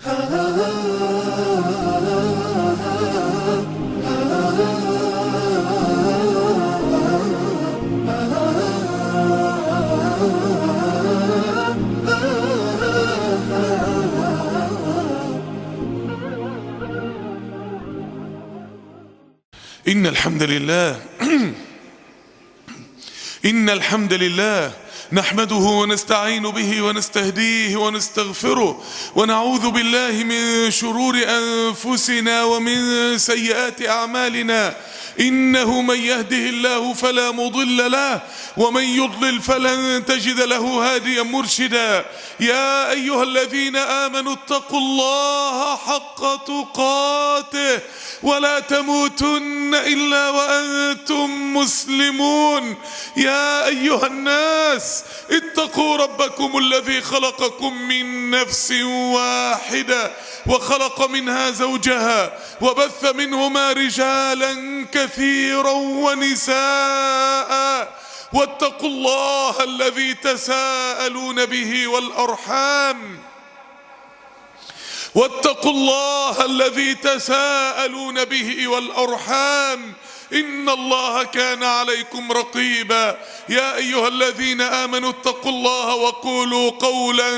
إن الحمد لله نحمده ونستعين به ونستهديه ونستغفره ونعوذ بالله من شرور أنفسنا ومن سيئات أعمالنا. إنه من يهده الله فلا مضل له ومن يضلل فلن تجد له هاديا مرشدا. يا أيها الذين آمنوا اتقوا الله حق تقاته ولا تموتن إلا وأنتم مسلمون. يا أيها الناس اتقوا ربكم الذي خلقكم من نفس واحدة وخلق منها زوجها وبث منهما رجالا كثيرا ونساء واتقوا الله الذي تساءلون به والأرحام إن الله كان عليكم رقيبا. يا أيها الذين آمنوا اتقوا الله وقولوا قولا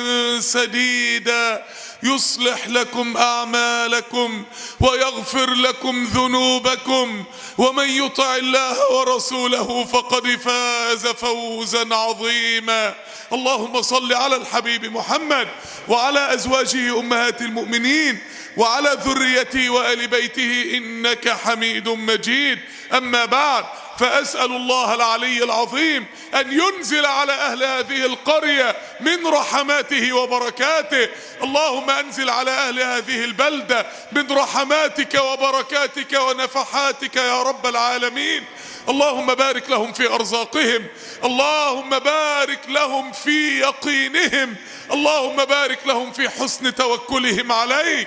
سديدا يصلح لكم أعمالكم ويغفر لكم ذنوبكم ومن يطع الله ورسوله فقد فاز فوزا عظيما. اللهم صل على الحبيب محمد وعلى أزواجه أمهات المؤمنين وعلى ذريته وآل بيته إنك حميد مجيد. أما بعد، فأسأل الله العلي العظيم أن ينزل على أهل هذه القرية من رحماته وبركاته. اللهم أنزل على أهل هذه البلدة من رحماتك وبركاتك ونفحاتك يا رب العالمين. اللهم بارك لهم في أرزاقهم، اللهم بارك لهم في يقينهم، اللهم بارك لهم في حسن توكلهم عليك،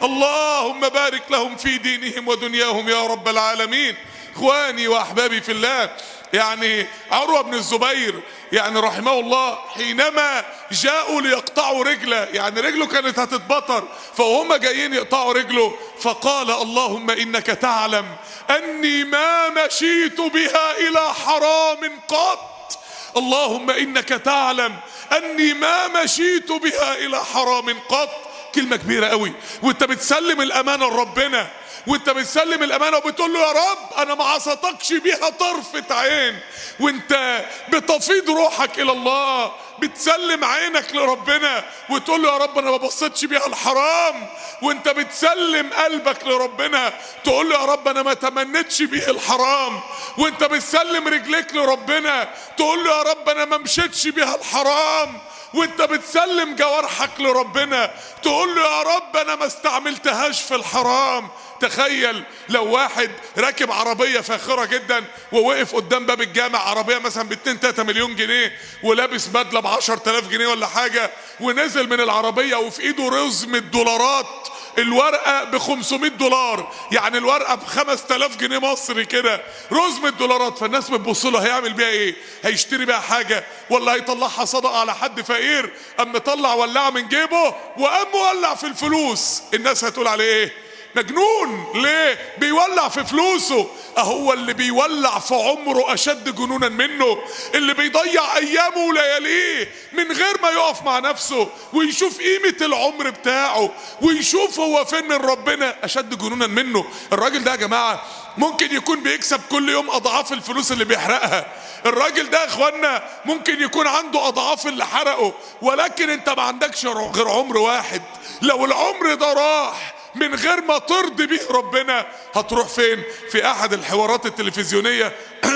اللهم بارك لهم في دينهم ودنياهم يا رب العالمين. اخواني واحبابي في الله، يعني عروة بن الزبير يعني رحمه الله حينما جاءوا ليقطعوا رجله، يعني رجله كانت هتتبطر، فهم جايين يقطعوا رجله فقال اللهم إنك تعلم أني ما مشيت بها إلى حرام قط. اللهم إنك تعلم أني ما مشيت بها إلى حرام قط. كلمة كبيرة قوي، وانت بتسلم الأمانة لربنا، وانت بتسلم الأمانة وبتقول له يا رب أنا ما عصتكش بيها طرفة عين، وانت بتفيض روحك إلى الله، بتسلم عينك لربنا وتقول له يا رب أنا ما بصيتش بيها الحرام، وانت بتسلم قلبك لربنا تقول له يا رب أنا ما تمنيتش بيه الحرام، وانت بتسلم رجليك لربنا تقول له يا رب أنا ما مشيتش بيها الحرام، وانت بتسلم جوارحك لربنا تقول له يا رب انا ما استعملتهاش في الحرام. تخيل لو واحد راكب عربية فاخرة جدا ووقف قدام باب الجامع، عربية مثلا ب2-3 مليون جنيه ولابس بدلة ب10,000 جنيه ولا حاجة، ونزل من العربية وفي ايده رزمة دولارات، الورقة ب$500، يعني الورقة ب5,000 جنيه مصري كده، رزمة دولارات. فالناس بتبص له هيعمل بيها ايه؟ هيشتري بيها حاجة ولا هيطلعها صدقة على حد فقير؟ قام مطلع ولاعة من جيبه وقام مولع في الفلوس. الناس هتقول عليه ايه؟ مجنون. ليه؟ بيولع في فلوسه. اهو اللي بيولع في عمره اشد جنونا منه، اللي بيضيع ايامه ولياليه من غير ما يقف مع نفسه ويشوف قيمة العمر بتاعه ويشوف هو فين من ربنا، اشد جنونا منه. الراجل ده يا جماعة ممكن يكون بيكسب كل يوم اضعاف الفلوس اللي بيحرقها. الراجل ده يا اخوانا ممكن يكون عنده اضعاف اللي حرقه، ولكن انت ما عندكش غير عمر واحد. لو العمر ده راح من غير ما ترضي به ربنا هتروح فين؟ في احد الحوارات التلفزيونية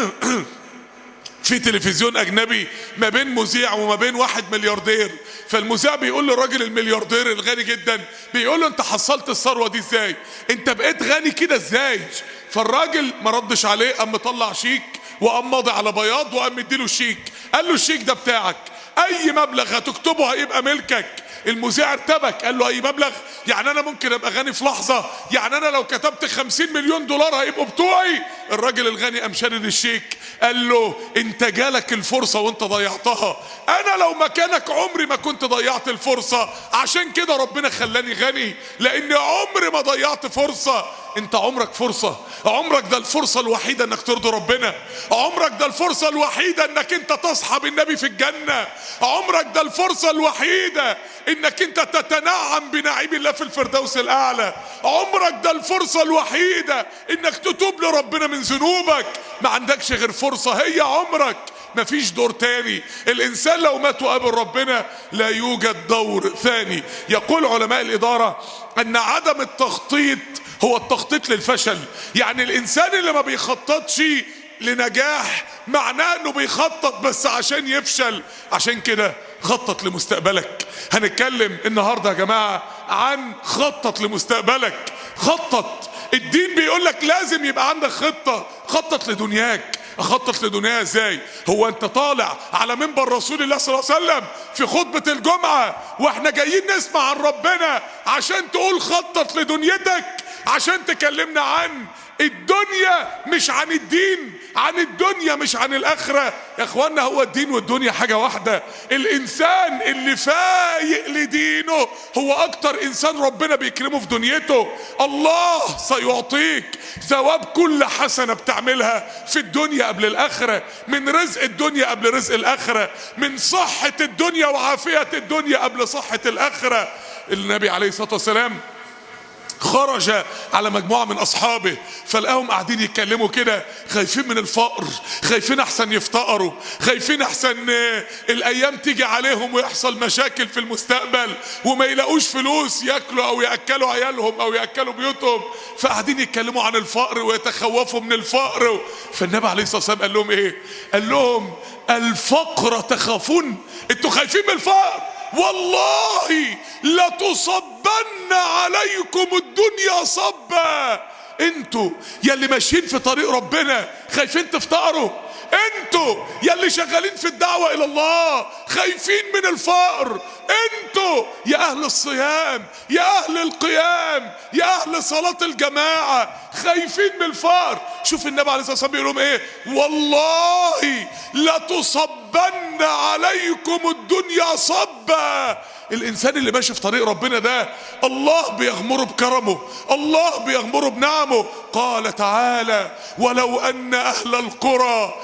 في تلفزيون اجنبي ما بين مذيع وما بين واحد ملياردير، فالمذيع بيقول للراجل الملياردير الغني جدا، بيقول له انت حصلت الثروة دي ازاي؟ انت بقيت غني كده ازاي؟ فالراجل ما ردش عليه، قام مطلع شيك وقام ماضي على بياض وقام مديله الشيك، قال له الشيك ده بتاعك، اي مبلغ هتكتبه هيبقى ملكك، المذيع ارتبك، قال له اي مبلغ؟ يعني انا ممكن ابقى غني في لحظة؟ يعني انا لو كتبت 50 مليون دولار هيبقوا بتوعي؟ الراجل الغني قام شادد الشيك قال له انت جالك الفرصة وانت ضيعتها، انا لو مكانك عمري ما كنت ضيعت الفرصة، عشان كده ربنا خلاني غني، لان عمري ما ضيعت فرصة. انت عمرك فرصة، عمرك ده الفرصة الوحيدة انك ترضي ربنا، عمرك ده الفرصة الوحيدة انك انت تصحب النبي في الجنة، عمرك ده الفرصة الوحيدة انك انت تتنعم بنعيم الله في الفردوس الاعلى، عمرك ده الفرصة الوحيدة انك تتوب لربنا من ذنوبك. ما عندكش غير فرصة، هي عمرك، مفيش دور تاني. الانسان لو مات وقابل ربنا لا يوجد دور ثاني. يقول علماء الادارة ان عدم التخطيط هو التخطيط للفشل. يعني الانسان اللي ما بيخططش لنجاح معناه انه بيخطط بس عشان يفشل. عشان كده خطط لمستقبلك. هنتكلم النهاردة يا جماعة عن خطط لمستقبلك. خطط. الدين بيقولك لازم يبقى عندك خطة. خطط لدنياك. اخطط لدنيا ازاي؟ هو انت طالع على منبر رسول الله صلى الله عليه وسلم في خطبة الجمعة واحنا جايين نسمع عن ربنا عشان تقول خطط لدنيتك؟ عشان تكلمنا عن الدنيا مش عن الدين، عن الدنيا مش عن الاخرة؟ يا اخوانا هو الدين والدنيا حاجة واحدة. الانسان اللي فايق لدينه هو اكتر انسان ربنا بيكرمه في دنيته. الله سيعطيك ثواب كل حسنة بتعملها في الدنيا قبل الاخرة، من رزق الدنيا قبل رزق الاخرة، من صحة الدنيا وعافية الدنيا قبل صحة الاخرة. النبي عليه الصلاة والسلام خرج على مجموعة من أصحابه فلقاهم قاعدين يتكلموا كده، خايفين من الفقر، خايفين أحسن يفتقروا، خايفين أحسن الأيام تيجي عليهم ويحصل مشاكل في المستقبل وما يلاقوش فلوس يأكلوا أو يأكلوا عيالهم أو يأكلوا بيوتهم. فقاعدين يتكلموا عن الفقر ويتخوفوا من الفقر. فالنبي عليه الصلاة والسلام قال لهم إيه؟ قال لهم الفقر تخافون؟ أنتوا خايفين من الفقر؟ والله لتصبن عليكم الدنيا صبا. انتوا يلي ماشيين في طريق ربنا خايفين تفتقروا؟ انتوا يلي شغالين في الدعوة الى الله خايفين من الفقر؟ انتوا يا اهل الصيام، يا اهل القيام، يا اهل صلاة الجماعة خايفين من الفقر؟ شوف النبي عليه الصلاة والسلام بيقول لهم ايه؟ والله لتصبن عليكم الدنيا صبا. الانسان اللي ماشي في طريق ربنا ده الله بيغمره بكرمه، الله بيغمره بنعمه. قال تعالى ولو ان اهل القرى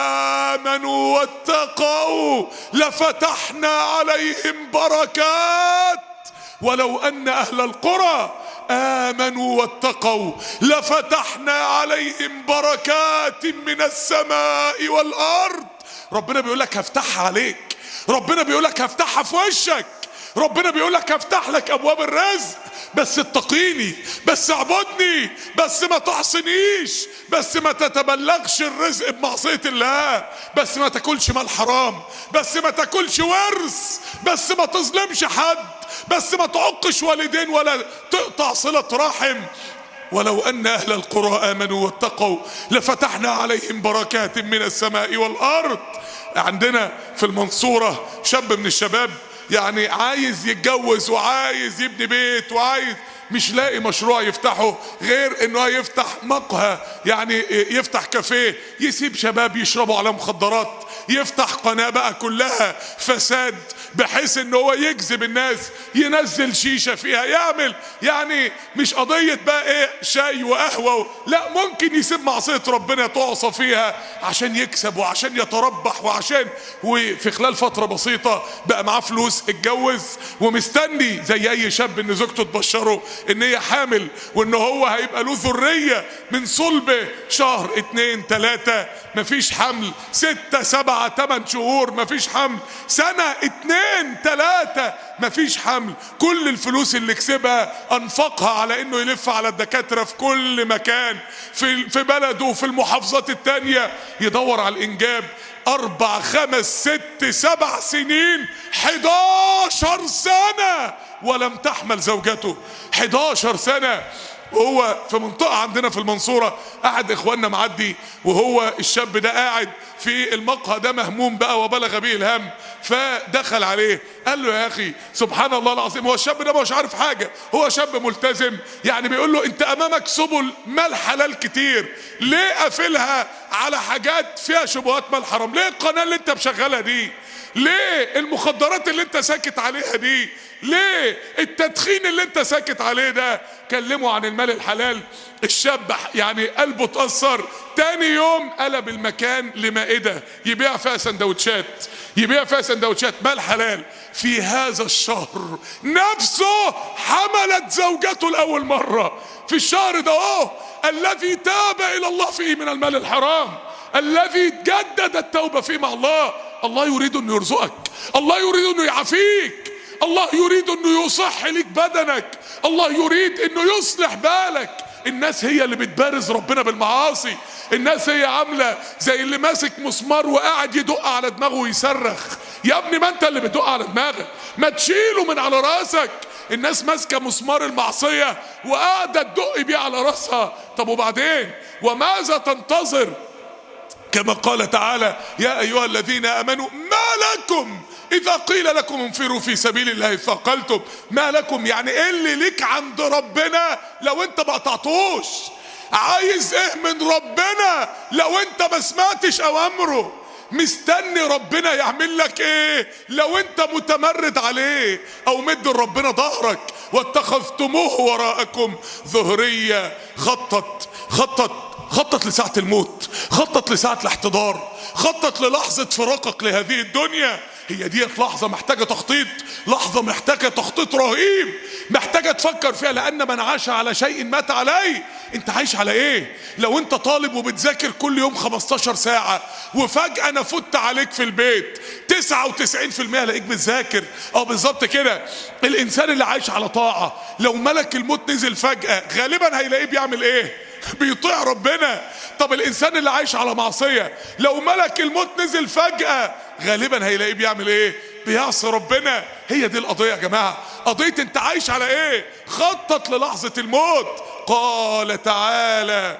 امنوا واتقوا لفتحنا عليهم بركات. ولو ان اهل القرى آمنوا واتقوا لفتحنا عليهم بركات من السماء والأرض. ربنا بيقولك هفتحها عليك، ربنا بيقولك هفتحها في وشك، ربنا بيقولك هفتح لك أبواب الرزق، بس اتقيني، بس اعبدني، بس ما تعصنيش، بس ما تتبلغش الرزق بمعصية الله، بس ما تاكلش مال حرام، بس ما تاكلش ورث، بس ما تظلمش حد، بس ما تعقش والدين ولا تقطع صلة رحم. ولو أن أهل القرى آمنوا واتقوا لفتحنا عليهم بركات من السماء والأرض. عندنا في المنصورة شاب من الشباب يعني عايز يتجوز وعايز يبني بيت وعايز مش لاقي مشروع يفتحه غير انه يفتح مقهى، يعني يفتح كافيه، يسيب شباب يشربوا على مخدرات، يفتح قناة بقى كلها فساد بحيث ان هو يجذب الناس، ينزل شيشة فيها، يعمل يعني مش قضية بقى ايه شاي وقهوة لا، ممكن يسيب معصية ربنا تعصى فيها عشان يكسب وعشان يتربح وعشان وفي خلال فترة بسيطة بقى معاه فلوس، اتجوز ومستني زي اي شاب ان زوجته تبشره ان هي حامل وان هو هيبقى له ذرية من صلبه، شهر 2 3 مفيش حمل، 6 7 8 شهور مفيش حمل، سنة 2 3 مفيش حمل. كل الفلوس اللي كسبها انفقها على انه يلف على الدكاترة في كل مكان في بلده وفي المحافظات التانية يدور على الانجاب. 4 5 6 7 سنين 11 سنة ولم تحمل زوجته. 11 سنة وهو في منطقة عندنا في المنصورة، قعد اخواننا معدي وهو الشاب ده قاعد في المقهى ده مهموم بقى وبلغ به الهم، فدخل عليه قال له يا اخي سبحان الله العظيم، هو الشاب ده مش عارف حاجة، هو شاب ملتزم يعني، بيقول له انت امامك سبل مال حلال كتير، ليه قافلها على حاجات فيها شبهات مال حرام؟ ليه القناة اللي انت مشغلها دي؟ ليه المخدرات اللي انت ساكت عليها دي؟ ليه التدخين اللي انت ساكت عليه ده؟ كلموا عن المال الحلال. الشاب يعني قلبه اتأثر، تاني يوم قلب المكان لمائدة يبيع فيها سندوتشات، يبيع فيها سندوتشات مال حلال. في هذا الشهر نفسه حملت زوجته لأول مرة في الشهر ده الذي تاب إلى الله فيه من المال الحرام، الذي جدد التوبة فيه مع الله. الله يريد انه يرزقك، الله يريد انه يعافيك، الله يريد انه يصح لك بدنك، الله يريد انه يصلح بالك. الناس هي اللي بتبارز ربنا بالمعاصي، الناس هي عاملة زي اللي ماسك مسمار وقاعد يدق على دماغه ويصرخ. يا ابني ما انت اللي بتدق على دماغك، ما تشيله من على راسك. الناس ماسكة مسمار المعصية وقاعدة تدق بيه على راسها. طب وبعدين وماذا تنتظر؟ كما قال تعالى يا أيها الذين آمنوا ما لكم إذا قيل لكم انفروا في سبيل الله ثقلتم. ما لكم يعني ايه اللي ليك عند ربنا لو انت ما قطعتوش؟ عايز ايه من ربنا لو انت ما سمعتش اوامره؟ مستني ربنا يعمل لك ايه لو انت متمرد عليه او مد ربنا ظهرك؟ واتخذتموه وراءكم ظهريا. خطط لساعة الموت، خطط لساعة الاحتضار، خطط للحظة فراقك لهذه الدنيا. هي ديت لحظة محتاجة تخطيط، لحظة محتاجة تخطيط رهيب، محتاجة تفكر فيها، لأن من عاش على شيء مات عليه. انت عايش على ايه؟ لو انت طالب وبتذاكر كل يوم 15 ساعة وفجأة انا فت عليك في البيت 99% الاقيك بتذاكر، بالظبط كده. الانسان اللي عايش على طاعة لو ملك الموت نزل فجأة غالبا هيلاقيه بيعمل ايه؟ بيطيع ربنا. طب الانسان اللي عايش على معصية لو ملك الموت نزل فجأة غالبا هيلاقيه بيعمل ايه؟ بيعصي ربنا. هي دي القضية يا جماعة، قضية انت عايش على ايه؟ خطط للحظة الموت. قال تعالى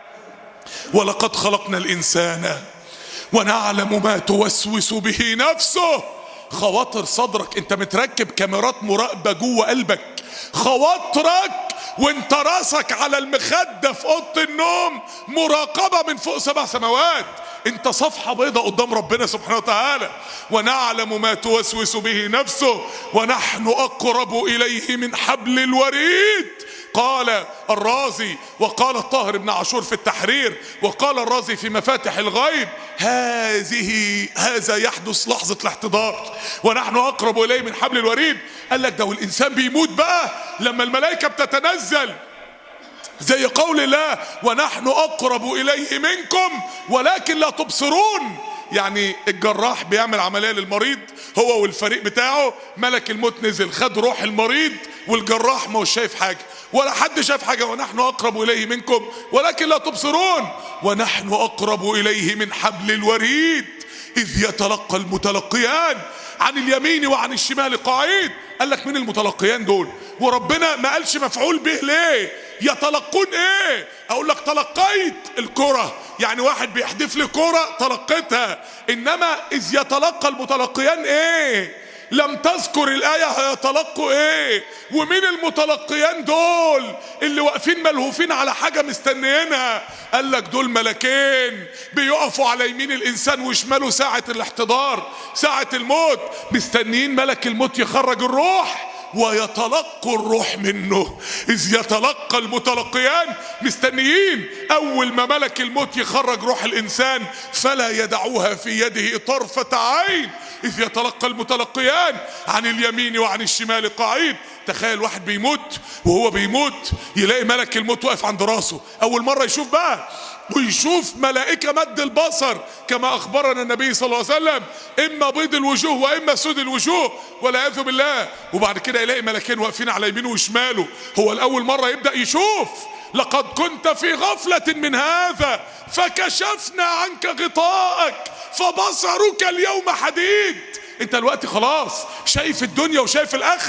ولقد خلقنا الانسان ونعلم ما توسوس به نفسه. خواطر صدرك، انت متركب كاميرات مراقبة جوه قلبك. خواطرك وانت راسك على المخدة في اوضه النوم مراقبة من فوق 7 سماوات. انت صفحة بيضاء قدام ربنا سبحانه وتعالى. ونعلم ما توسوس به نفسه ونحن اقرب اليه من حبل الوريد. قال الرازي وقال الطاهر بن عاشور في التحرير وقال الرازي في مفاتح الغيب هذا يحدث لحظة الاحتضار. ونحن اقرب اليه من حبل الوريد. قال لك ده والانسان بيموت بقى لما الملائكة بتتنزل، زي قول الله ونحن اقرب اليه منكم ولكن لا تبصرون. يعني الجراح بيعمل عملية للمريض هو والفريق بتاعه، ملك الموت نزل خد روح المريض والجراح ما هو شايف حاجة ولا حد شايف حاجة. ونحن اقرب اليه منكم ولكن لا تبصرون. ونحن اقرب اليه من حبل الوريد اذ يتلقى المتلقيان عن اليمين وعن الشمال قعيد. قال لك مين المتلقيان دول؟ وربنا ما قالش مفعول به ليه؟ يتلقون ايه؟ اقول لك تلقيت الكرة، يعني واحد بيحدف لي كرة تلقيتها. انما اذ يتلقى المتلقيان ايه؟ لم تذكر الآية هيتلقوا ايه؟ ومين المتلقيان دول اللي واقفين ملهوفين على حاجة مستنيينها؟ قال لك دول ملكين بيقفوا على يمين الانسان وشماله ساعة الاحتضار، ساعة الموت، مستنيين ملك الموت يخرج الروح ويتلقوا الروح منه. إذ يتلقى المتلقيان، مستنيين أول ما ملك الموت يخرج روح الإنسان فلا يدعوها في يده طرفة عين. إذ يتلقى المتلقيان عن اليمين وعن الشمال قعيد. تخيل واحد بيموت وهو بيموت يلاقي ملك الموت واقف عند راسه، أول مرة يشوف بقى، ويشوف ملائكة مد البصر كما أخبرنا النبي صلى الله عليه وسلم، إما بيض الوجوه وإما سود الوجوه والعياذ بالله. وبعد كده يلاقي ملكين واقفين على يمينه وشماله، هو الأول مرة يبدأ يشوف. لقد كنت في غفلة من هذا فكشفنا عنك غطاءك فبصرك اليوم حديد. انت الوقت خلاص شايف الدنيا وشايف الآخرة،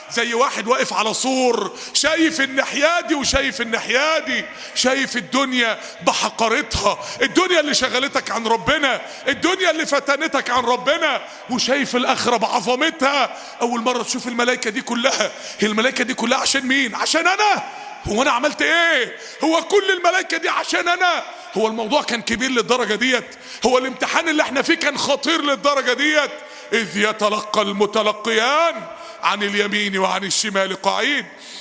زي واحد واقف على سور، شايف الناحية دي وشايف الناحية دي، شايف الدنيا بحقارتها، الدنيا اللي شغلتك عن ربنا، الدنيا اللي فتنتك عن ربنا، وشايف الآخرة بعظمتها. أول مرة تشوف الملائكة دي كلها، هي الملائكة دي كلها عشان مين؟ عشان أنا؟ هو أنا عملت إيه؟ هو كل الملائكة دي عشان أنا؟ هو الموضوع كان كبير للدرجة ديت؟ هو الامتحان اللي احنا فيه كان خطير للدرجة ديت؟ إذ يتلقى المتلقيان عن اليمين وعن الشمال قعيد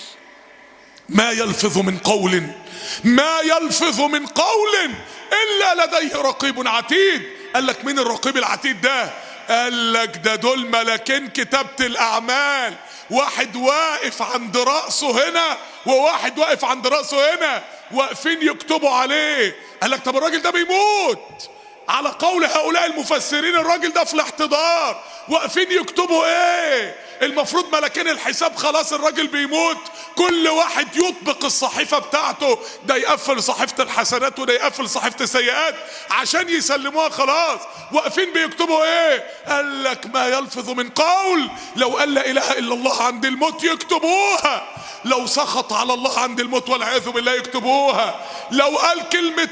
ما يلفظ من قول، ما يلفظ من قول إلا لديه رقيب عتيد. قال لك مين الرقيب العتيد ده؟ قال لك ده دول ملكين كتابة الأعمال، واحد واقف عند رأسه هنا وواحد واقف عند رأسه هنا، واقفين يكتبوا عليه. قال لك طب الراجل ده بيموت، على قول هؤلاء المفسرين الراجل ده في الاحتضار، واقفين يكتبوا ايه؟ المفروض ملكين الحساب خلاص الراجل بيموت، كل واحد يطبق الصحيفة بتاعته، ده يقفل صحيفة الحسنات وده يقفل صحيفة السيئات عشان يسلموها خلاص. واقفين بيكتبوا ايه؟ قال لك ما يلفظ من قول، لو قال لا اله الا الله عند الموت يكتبوها، لو سخط على الله عند الموت والعياذ بالله يكتبوها، لو قال كلمة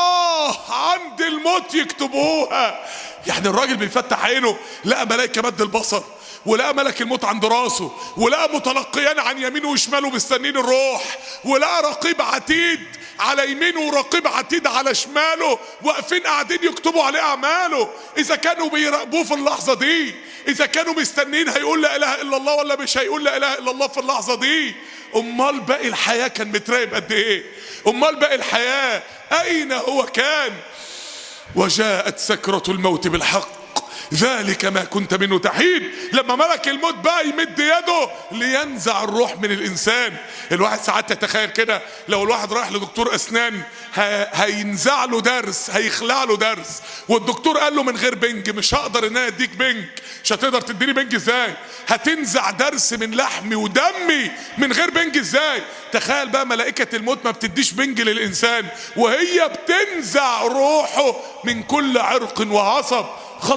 عند الموت يكتبوها. يعني الراجل بيفتح عينه لقى ملائكة مد البصر، ولقى ملك الموت عند راسه، ولقى متلقيان عن يمينه وشماله مستنين الروح، ولقى رقيب عتيد على يمينه ورقيب عتيد على شماله واقفين قاعدين يكتبوا عليه اعماله. اذا كانوا بيراقبوه في اللحظه دي، اذا كانوا مستنين هيقول لا اله الا الله ولا مش هيقول لا اله الا الله في اللحظه دي، امال باقي الحياه كان متراقب قد ايه؟ امال باقي الحياه اين هو كان؟ وجاءت سكرة الموت بالحق ذلك ما كنت منه تحيد. لما ملك الموت بقى يمد يده لينزع الروح من الانسان. الواحد ساعات يتخيل كده لو الواحد رايح لدكتور اسنان هينزع له درس، هيخلع له درس، والدكتور قال له من غير بنج مش هقدر ان انا اديك بنج. مش هتقدر تديني بنج ازاي؟ هتنزع درس من لحمي ودمي من غير بنج ازاي؟ تخيل بقى ملائكة الموت ما بتديش بنج للانسان وهي بتنزع روحه من كل عرق وعصب.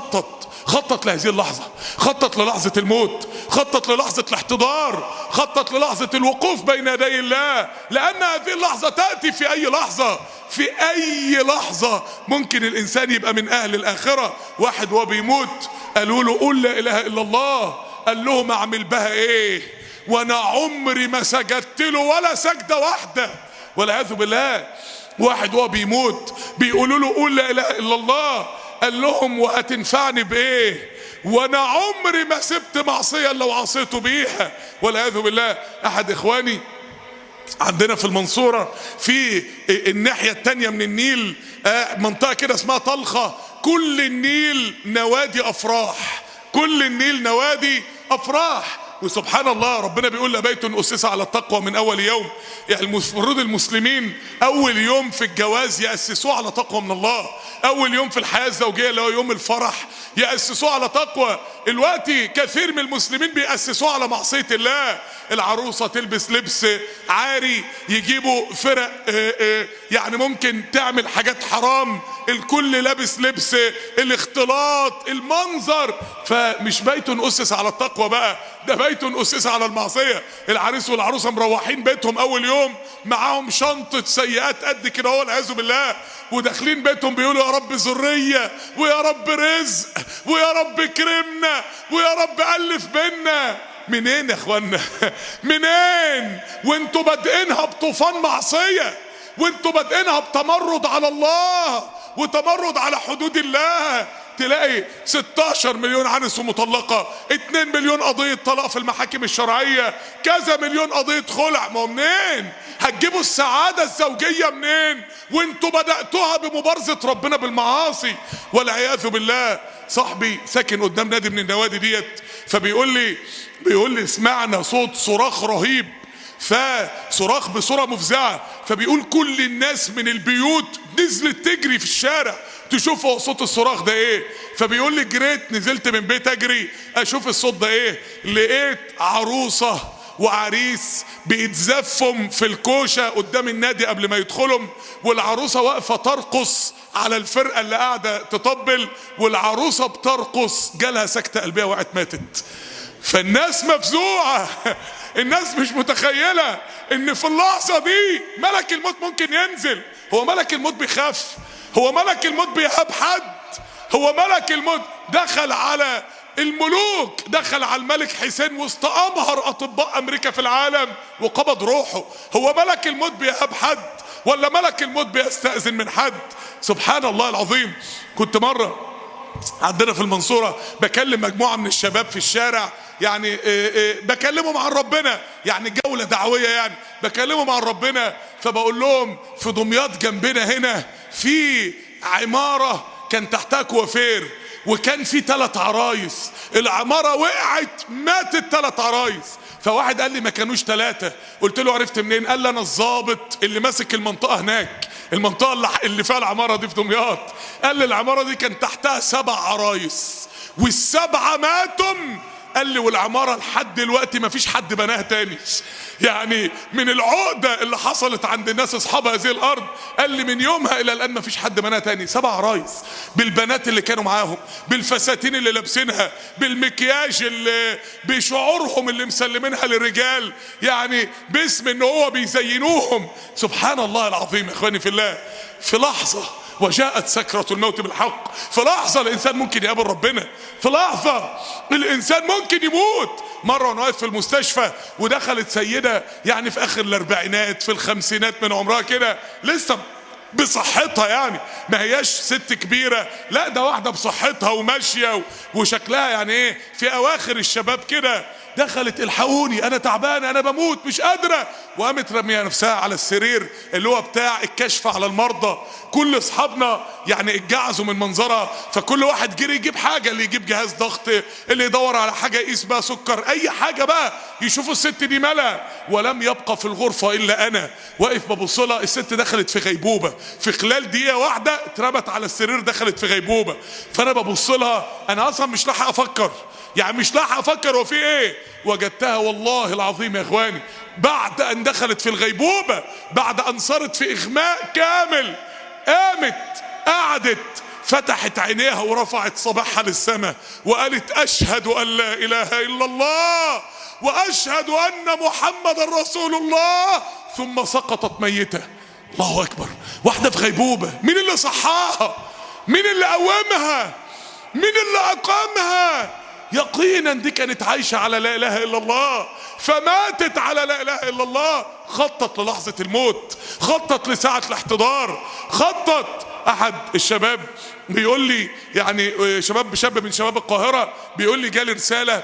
خطط لهذه اللحظة، خطط للحظة الموت، خطط للحظة الاحتضار، خطط للحظة الوقوف بين يدي الله، لأن هذه اللحظة تأتي في أي لحظة. في أي لحظة ممكن الإنسان يبقى من أهل الآخرة. واحد وهو بيموت قالوا له قول لا إله إلا الله، قال لهم أعمل بها إيه؟ وأنا عمري ما سجدت له ولا سجدة واحدة والعياذ بالله. واحد وهو بيموت بيقولوا له قول لا إله إلا الله، قال لهم وهتنفعني بايه؟ وانا عمري ما سبت معصيه الا وعصيته بيها والعياذ بالله. احد اخواني عندنا في المنصوره في الناحيه التانيه من النيل منطقه كده اسمها طلخه، كل النيل نوادي افراح، كل النيل نوادي افراح. وسبحان الله ربنا بيقول لبيت أسس على التقوى من أول يوم. يعني المفروض المسلمين أول يوم في الجواز يأسسوه على تقوى من الله، أول يوم في الحياة الزوجية اللي هو يوم الفرح يأسسوه على تقوى. الوقت كثير من المسلمين بيأسسوه على معصية الله. العروسة تلبس لبس عاري، يجيبوا فرق يعني ممكن تعمل حاجات حرام، الكل لابس لبس، الاختلاط، المنظر. فمش بيت أسس على التقوى بقى، ده بيت أسس على المعصية. العريس والعروسة مروحين بيتهم أول يوم معاهم شنطة سيئات قد كده هو والعياذ بالله، وداخلين بيتهم بيقولوا يا رب ذرية ويا رب رزق ويا رب كرمنا ويا رب ألف بينا. منين يا اخوانا؟ منين؟ وانتوا بادئينها بطوفان معصية، وانتوا بادئينها بتمرد على الله وتمرد على حدود الله. تلاقي 16 مليون عرس ومطلقة، 2 مليون قضية طلاق في المحاكم الشرعية، كذا مليون قضية خلع. ما منين؟ هتجيبوا السعادة الزوجية منين وانتوا بدأتوها بمبارزة ربنا بالمعاصي والعياذ بالله؟ صاحبي ساكن قدام نادي من النوادي ديت، فبيقول لي سمعنا صوت صراخ رهيب، فصراخ بصورة مفزعة، فبيقول كل الناس من البيوت نزلت تجري في الشارع تشوف هو صوت الصراخ ده ايه. فبيقول لي جريت نزلت من بيت اجري اشوف الصوت ده ايه، لقيت عروسة وعريس بيتزفم في الكوشة قدام النادي قبل ما يدخلهم، والعروسة واقفة ترقص على الفرقة اللي قاعدة تطبل، والعروسة بترقص جالها سكتة قلبية وقعت ماتت. فالناس مفزوعة. الناس مش متخيلة ان في اللحظة دي ملك الموت ممكن ينزل. هو ملك الموت بيخاف؟ هو ملك الموت بيهاب حد؟ هو ملك الموت دخل على الملوك، دخل على الملك حسين وسط امهر اطباء امريكا في العالم وقبض روحه. هو ملك الموت بيهاب حد ولا ملك الموت بيستأذن من حد؟ سبحان الله العظيم. كنت مرة عندنا في المنصورة بكلم مجموعة من الشباب في الشارع، يعني بكلمهم عن ربنا، يعني جولة دعوية، يعني بكلمهم عن ربنا. فبقول لهم في دمياط جنبنا هنا في عمارة كان تحتها كوافير، وكان في 3 عرايس. العمارة وقعت ماتت 3 عرايس. فواحد قال لي ما كانوش 3. قلت له عرفت منين؟ قال لي انا الضابط اللي ماسك المنطقة هناك، المنطقة اللي فيها العمارة دي في دمياط. قال لي العمارة دي كان تحتها 7 عرايس وال7 ماتوا. قال لي والعمارة لحد دلوقتي ما فيش حد بناها تاني، يعني من العقدة اللي حصلت عند الناس اصحاب هذه الارض. قال لي من يومها الى الان ما فيش حد بناها تاني. 7 عرايس بالبنات اللي كانوا معاهم، بالفساتين اللي لابسينها، بالمكياج اللي بشعورهم اللي مسلمينها للرجال، يعني باسم ان هو بيزينوهم. سبحان الله العظيم يا اخواني في الله. في لحظة وجاءت سكرة الموت بالحق. في لحظة الإنسان ممكن يقابل ربنا، في لحظة الإنسان ممكن يموت. مرة وانا واقف في المستشفى ودخلت سيدة يعني في آخر الأربعينات في الخمسينات من عمرها كده، لسه بصحتها، يعني ما هياش ست كبيرة، لا ده واحدة بصحتها وماشية وشكلها يعني ايه في أواخر الشباب كده. دخلت الحقوني انا تعبانه انا بموت مش قادره، وقامت رميه نفسها على السرير اللي هو بتاع الكشف على المرضى. كل اصحابنا يعني اتجعزوا من منظرها، فكل واحد جري يجيب حاجه، اللي يجيب جهاز ضغط، اللي يدور على حاجه يقيس بقى سكر، اي حاجه بقى يشوفوا الست دي مالها. ولم يبقى في الغرفه الا انا واقف ببص لها. الست دخلت في غيبوبه، في خلال دقيقه واحده اترمت على السرير دخلت في غيبوبه. فانا ببص لها انا اصلا مش لاحق افكر، يعني مش لاحق افكر هو في ايه. وجدتها والله العظيم يا اخواني بعد ان دخلت في الغيبوبة، بعد ان صارت في اغماء كامل، قامت قعدت فتحت عينيها ورفعت صباحها للسماء وقالت اشهد ان لا اله الا الله واشهد ان محمد رسول الله، ثم سقطت ميتة. الله اكبر. واحدة في غيبوبة، مين اللي صحاها؟ مين اللي قومها؟ مين اللي اقامها؟ يقينا دي كانت عايشة على لا اله الا الله، فماتت على لا اله الا الله. خطط للحظة الموت، خطط لساعة الاحتضار، خطط. احد الشباب بيقول لي، يعني شاب من شباب القاهرة بيقول لي جالي رسالة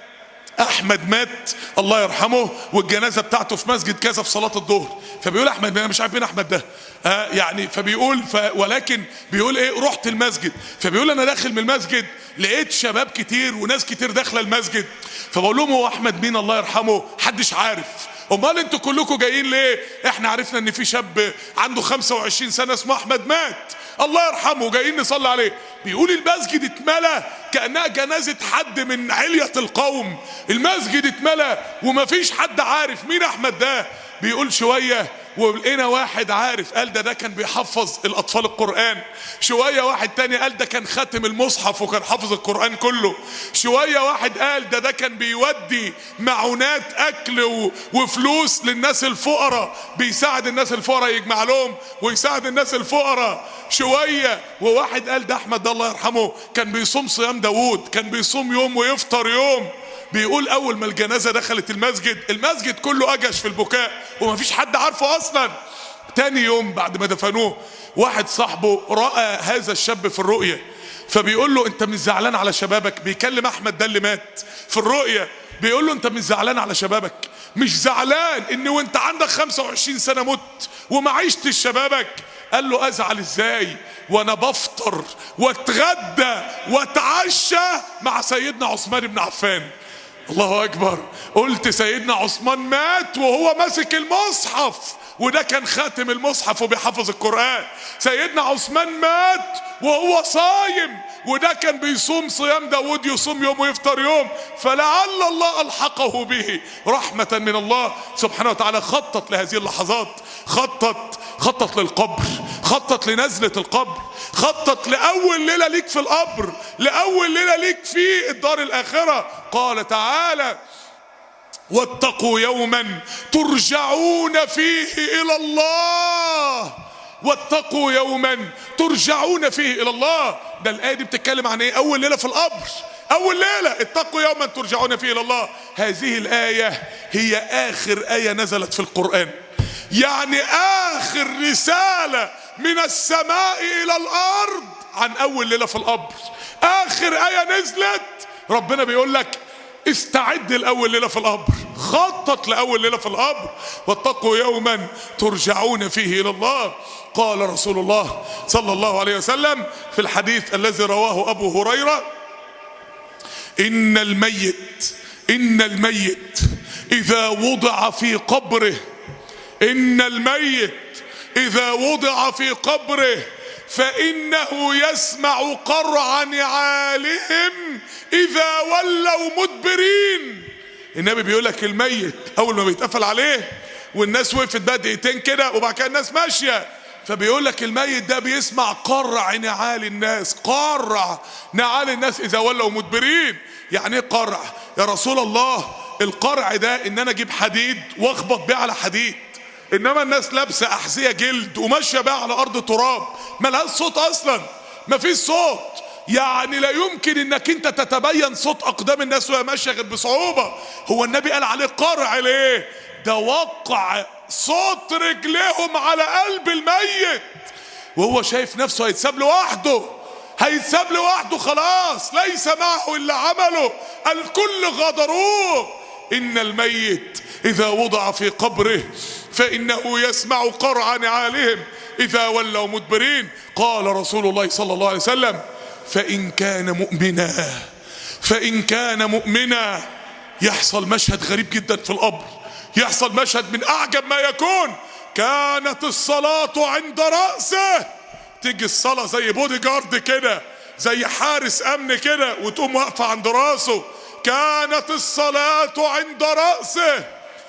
احمد مات الله يرحمه والجنازه بتاعته في مسجد كذا في صلاه الظهر. فبيقول احمد، انا مش عارف مين احمد ده يعني. فبيقول ولكن بيقول ايه، رحت المسجد. فبيقول انا داخل من المسجد لقيت شباب كتير وناس كتير داخله المسجد. فبقول لهم هو احمد مين الله يرحمه؟ محدش عارف. امال انتوا كلكم جايين ليه؟ احنا عرفنا ان في شاب عنده 25 سنه اسمه احمد مات الله يرحمه جايين نصلي عليه. بيقول المسجد اتملى كأنها جنازة حد من علية القوم. المسجد اتملى ومفيش حد عارف مين احمد ده. بيقول شوية ولقينا واحد عارف، قال ده كان بيحفظ الاطفال القرآن. شوية واحد تاني قال ده كان خاتم المصحف وكان حافظ القرآن كله. شوية واحد قال ده كان بيودي معونات اكل وفلوس للناس الفقراء، بيساعد الناس الفقراء يجمع لهم ويساعد الناس الفقراء. شوية وواحد قال ده احمد ده الله يرحمه كان بيصوم صيام داوود، كان بيصوم يوم ويفطر يوم. بيقول اول ما الجنازة دخلت المسجد كله اجش في البكاء ومفيش حد عارفه اصلا. تاني يوم بعد ما دفنوه واحد صاحبه رأى هذا الشاب في الرؤية، فبيقول له انت مش زعلان على شبابك؟ بيكلم احمد ده اللي مات في الرؤية، بيقول له انت مش زعلان على شبابك؟ مش زعلان ان وانت عندك 25 سنة مت وما عشتش شبابك؟ قال له ازعل ازاي وانا بفطر واتغدى واتعشى مع سيدنا عثمان بن عفان. الله اكبر. قلت سيدنا عثمان مات وهو ماسك المصحف وده كان خاتم المصحف وبيحفظ القرآن. سيدنا عثمان مات وهو صايم وده كان بيصوم صيام داود، يصوم يوم ويفطر يوم. فلعل الله ألحقه به رحمة من الله سبحانه وتعالى. خطط لهذه اللحظات، خطط للقبر، خطط لنزلة القبر، خطط لأول ليلة ليك في القبر، لأول ليلة ليك في الدار الآخرة. قال تعالى: واتقوا يوما ترجعون فيه إلى الله. واتقوا يوما ترجعون فيه إلى الله. ده الآية دي بتتكلم عن ايه؟ أول ليلة في القبر، أول ليلة اتقوا يوما ترجعون فيه إلى الله. هذه الآية هي آخر آية نزلت في القرآن، يعني آخر رسالة من السماء إلى الأرض عن أول ليلة في القبر. آخر آية نزلت ربنا بيقول لك استعد لأول ليلة في القبر، خطط لأول ليلة في القبر. واتقوا يوما ترجعون فيه إلى الله. قال رسول الله صلى الله عليه وسلم في الحديث الذي رواه أبو هريرة: إن الميت إذا وضع في قبره، إن الميت إذا وضع في قبره فإنه يسمع قرع نعالهم إذا ولوا مدبرين. النبي بيقول لك الميت أول ما بيتقفل عليه والناس وقفت بقى دقيقتين كده وبعد كده الناس ماشية، فبيقول لك الميت ده بيسمع قرع نعال الناس، قرع نعال الناس إذا ولوا مدبرين. يعني ايه قرع يا رسول الله؟ القرع ده ان انا اجيب حديد واخبط بيه على حديد، انما الناس لابسه احذيه جلد وماشيه بقى على ارض تراب ملهاش صوت اصلا، مفيش صوت. يعني لا يمكن انك انت تتبين صوت اقدام الناس وهي ماشيه غير بصعوبه. هو النبي قال عليه قرع ليه؟ ده وقع صوت رجليهم على قلب الميت وهو شايف نفسه هيتساب لوحده، هيتساب لوحده خلاص، ليس معه الا عمله، الكل غادروه. ان الميت اذا وضع في قبره فانه يسمع قرع نعالهم اذا ولوا مدبرين. قال رسول الله صلى الله عليه وسلم: فإن كان مؤمنا يحصل مشهد غريب جدا في القبر، يحصل مشهد من أعجب ما يكون. كانت الصلاة عند رأسه، تيجي الصلاة زي بودي جارد كده، زي حارس أمن كده، وتقوم واقفة عند رأسه. كانت الصلاة عند رأسه،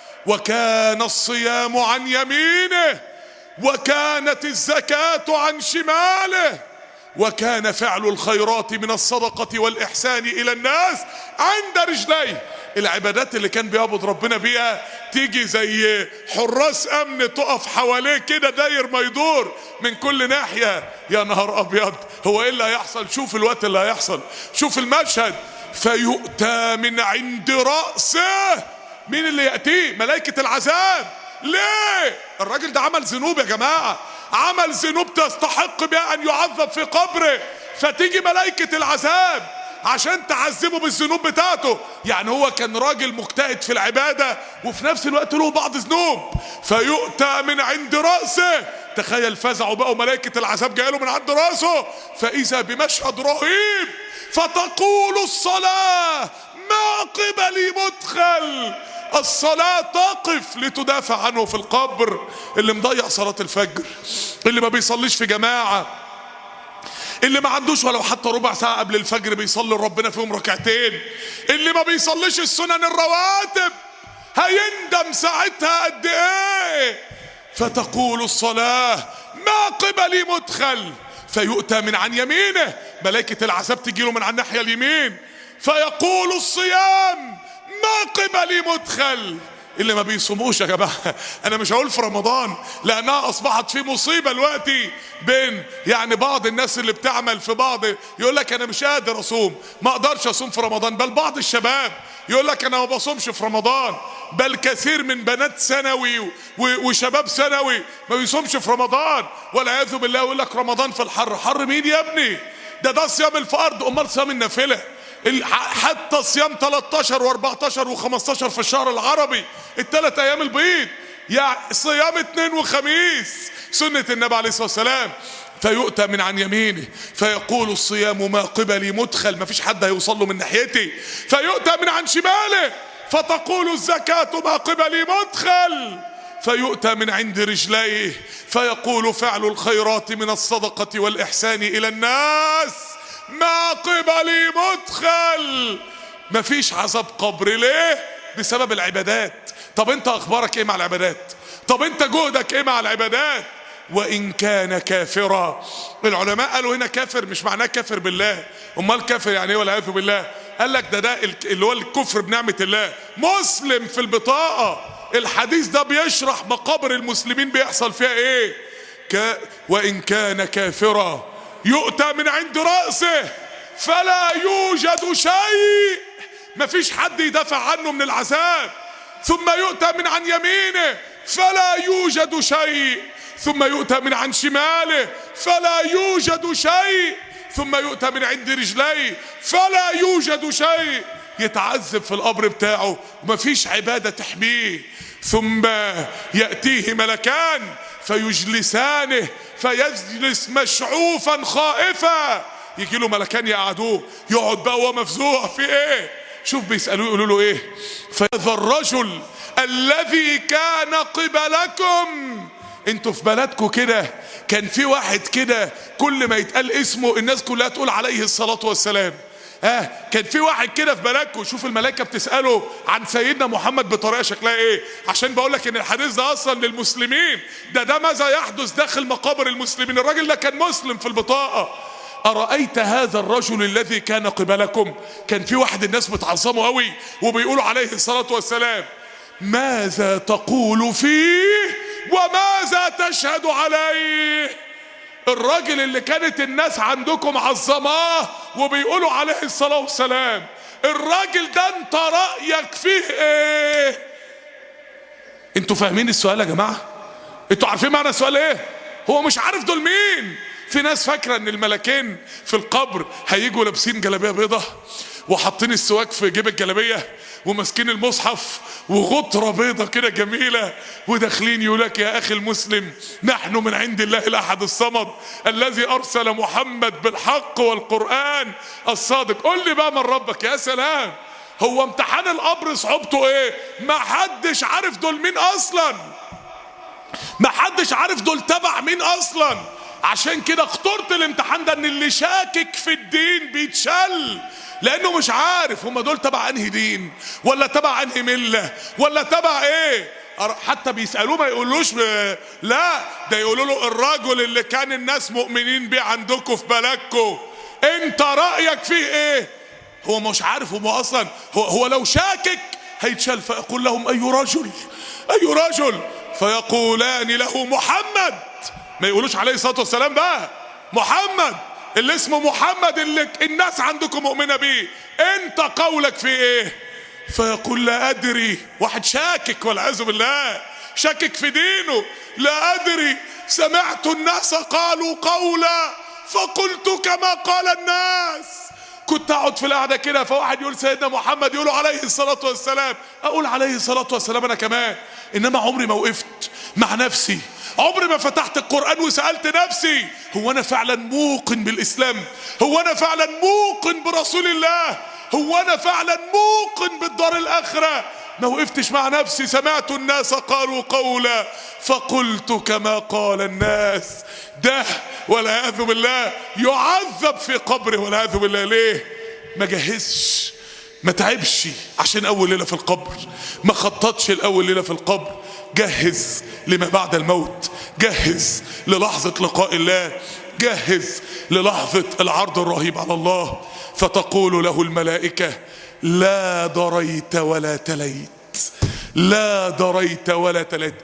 وكان الصيام عن يمينه، وكانت الزكاة عن شماله، وكان فعل الخيرات من الصدقة والإحسان إلى الناس عند رجليه. العبادات اللي كان بيعبد ربنا بيها تيجي زي حراس أمن تقف حواليه كده داير ما يدور من كل ناحية. يا نهار أبيض، هو إيه اللي هيحصل؟ شوف الوقت اللي هيحصل، شوف المشهد. فيؤتى من عند رأسه، مين اللي يأتيه؟ ملائكة العذاب. ليه؟ الراجل ده عمل ذنوب يا جماعة، عمل ذنوب تستحق بها ان يعذب في قبره، فتيجي ملائكة العذاب عشان تعذبه بالذنوب بتاعته. يعني هو كان راجل مجتهد في العبادة وفي نفس الوقت له بعض ذنوب. فيؤتى من عند رأسه، تخيل فزعوا بقى وملائكة العذاب جايله من عند رأسه، فإذا بمشهد رهيب. فتقول الصلاة: ما قبلي مدخل. الصلاة تقف لتدافع عنه في القبر. اللي مضيع صلاة الفجر، اللي ما بيصليش في جماعة، اللي ما عندوش ولو حتى ربع ساعة قبل الفجر بيصلي ربنا فيهم ركعتين، اللي ما بيصليش السنن الرواتب، هيندم ساعتها قد ايه. فتقول الصلاة: ما قبلي مدخل. فيؤتى من عن يمينه، ملائكة العذاب تجيله من عن الناحية اليمين. فيقول الصيام: ما قبلي مدخل. اللي ما بيصوموش يا جماعه، انا مش هقول في رمضان لانها اصبحت في مصيبه دلوقتي بين يعني بعض الناس اللي بتعمل في بعض، يقول لك انا مش قادر اصوم، ما اقدرش اصوم في رمضان. بل بعض الشباب يقول لك انا ما بصومش في رمضان. بل كثير من بنات ثانوي وشباب ثانوي ما بيصومش في رمضان والعياذ بالله. يقول لك رمضان في الحر. حر مين يا ابني؟ ده صيام الفرض، امال صيام النافله. حتى صيام 13 و14 و15 في الشهر العربي، الثلاث ايام البيض، يعني صيام اثنين وخميس سنة النبي عليه الصلاة والسلام. فيؤتى من عن يمينه فيقول الصيام: ما قبلي مدخل، ما فيش حد هيوصل له من ناحيتي. فيؤتى من عن شماله فتقول الزكاة: ما قبلي مدخل. فيؤتى من عند رجليه فيقول: فعل الخيرات من الصدقة والإحسان إلى الناس ما قبلي مدخل. مفيش عذاب قبر. ليه؟ بسبب العبادات. طب انت اخبارك ايه مع العبادات؟ طب انت جهدك ايه مع العبادات؟ وإن كان كافرا. العلماء قالوا هنا كافر مش معناه كافر بالله، امال كافر يعني ايه والعياذ بالله؟ قال لك ده اللي هو الكفر بنعمة الله، مسلم في البطاقة. الحديث ده بيشرح مقابر المسلمين بيحصل فيها ايه. وإن كان كافرا يؤتى من عند رأسه فلا يوجد شيء، مفيش حد يدافع عنه من العذاب. ثم يؤتى من عن يمينه فلا يوجد شيء، ثم يؤتى من عن شماله فلا يوجد شيء، ثم يؤتى من عند رجليه فلا يوجد شيء. يتعذب في القبر بتاعه ومفيش عبادة تحميه. ثم يأتيه ملكان فيجلسانه فيجلس مشعوفا خائفا. يجي له ملكان يقعدوه، يقعد بقى وهو مفزوع في ايه. شوف بيسألوه يقولوا له ايه؟ فهذا الرجل الذي كان قبلكم، انتوا في بلدكم كده كان في واحد كده كل ما يتقال اسمه الناس كلها تقول عليه الصلاة والسلام. كان في واحد كده في بلدكم. شوف الملائكة بتسأله عن سيدنا محمد بطريقة شكلها ايه، عشان بقول لك ان الحديث ده اصلا للمسلمين. ده ماذا يحدث داخل مقابر المسلمين. الراجل ده كان مسلم في البطاقة. أرأيت هذا الرجل الذي كان قبلكم، كان في واحد الناس بتعظمه قوي وبيقولوا عليه الصلاة والسلام، ماذا تقول فيه وماذا تشهد عليه؟ الراجل اللي كانت الناس عندكم عظماه وبيقولوا عليه الصلاة والسلام، الراجل ده انت رأيك فيه ايه؟ انتوا فاهمين السؤال يا جماعة؟ انتوا عارفين معنى السؤال ايه؟ هو مش عارف دول مين. في ناس فاكرة ان الملكين في القبر هيجوا لابسين جلابية بيضة وحاطين السواك في جيب الجلابية وماسكين المصحف وغطرة بيضة كده جميلة وداخلين يقولك يا اخي المسلم نحن من عند الله الاحد الصمد الذي ارسل محمد بالحق والقرآن الصادق. قل لي بقى من ربك. يا سلام. هو امتحان القبر صعوبته ايه؟ ما حدش عارف دول مين اصلا، ما حدش عارف دول تبع مين اصلا. عشان كده خطورة الامتحان ده ان اللي شاكك في الدين بيتشل، لانه مش عارف هم دول تبع انهي دين ولا تبع انهي ملة ولا تبع ايه. حتى بيسألوه ما يقولوش لا، ده يقولوا له الرجل اللي كان الناس مؤمنين بيه عندكم في بلدكم انت رأيك فيه ايه. هو مش عارف. هم اصلا هو لو شاكك هيتشل. فيقول لهم اي رجل اي رجل، فيقولان له محمد. ما يقولوش عليه الصلاة والسلام بقى، محمد اللي اسمه محمد اللي الناس عندكم مؤمنة بيه، انت قولك في ايه؟ فيقول لا ادري. واحد شاكك والعياذ بالله، شاكك في دينه. لا ادري، سمعت الناس قالوا قولا فقلت كما قال الناس. كنت اقعد في القعده كده فواحد يقول سيدنا محمد يقولوا عليه الصلاه والسلام، اقول عليه الصلاه والسلام انا كمان. انما عمري ما وقفت مع نفسي، عمري ما فتحت القرآن وسألت نفسي هو انا فعلا موقن بالاسلام؟ هو انا فعلا موقن برسول الله؟ هو انا فعلا موقن بالدار الاخرة؟ ما وقفتش مع نفسي. سمعت الناس قالوا قولا فقلت كما قال الناس. ده والعياذ بالله يعذب في قبره والعياذ بالله. ليه؟ ما جهزش، ما تعبش عشان اول ليلة في القبر، ما خططش الاول ليلة في القبر. جهز لما بعد الموت، جهز للحظة لقاء الله، جهز للحظة العرض الرهيب على الله. فتقول له الملائكة لا دريت ولا تليت، لا دريت ولا تليت.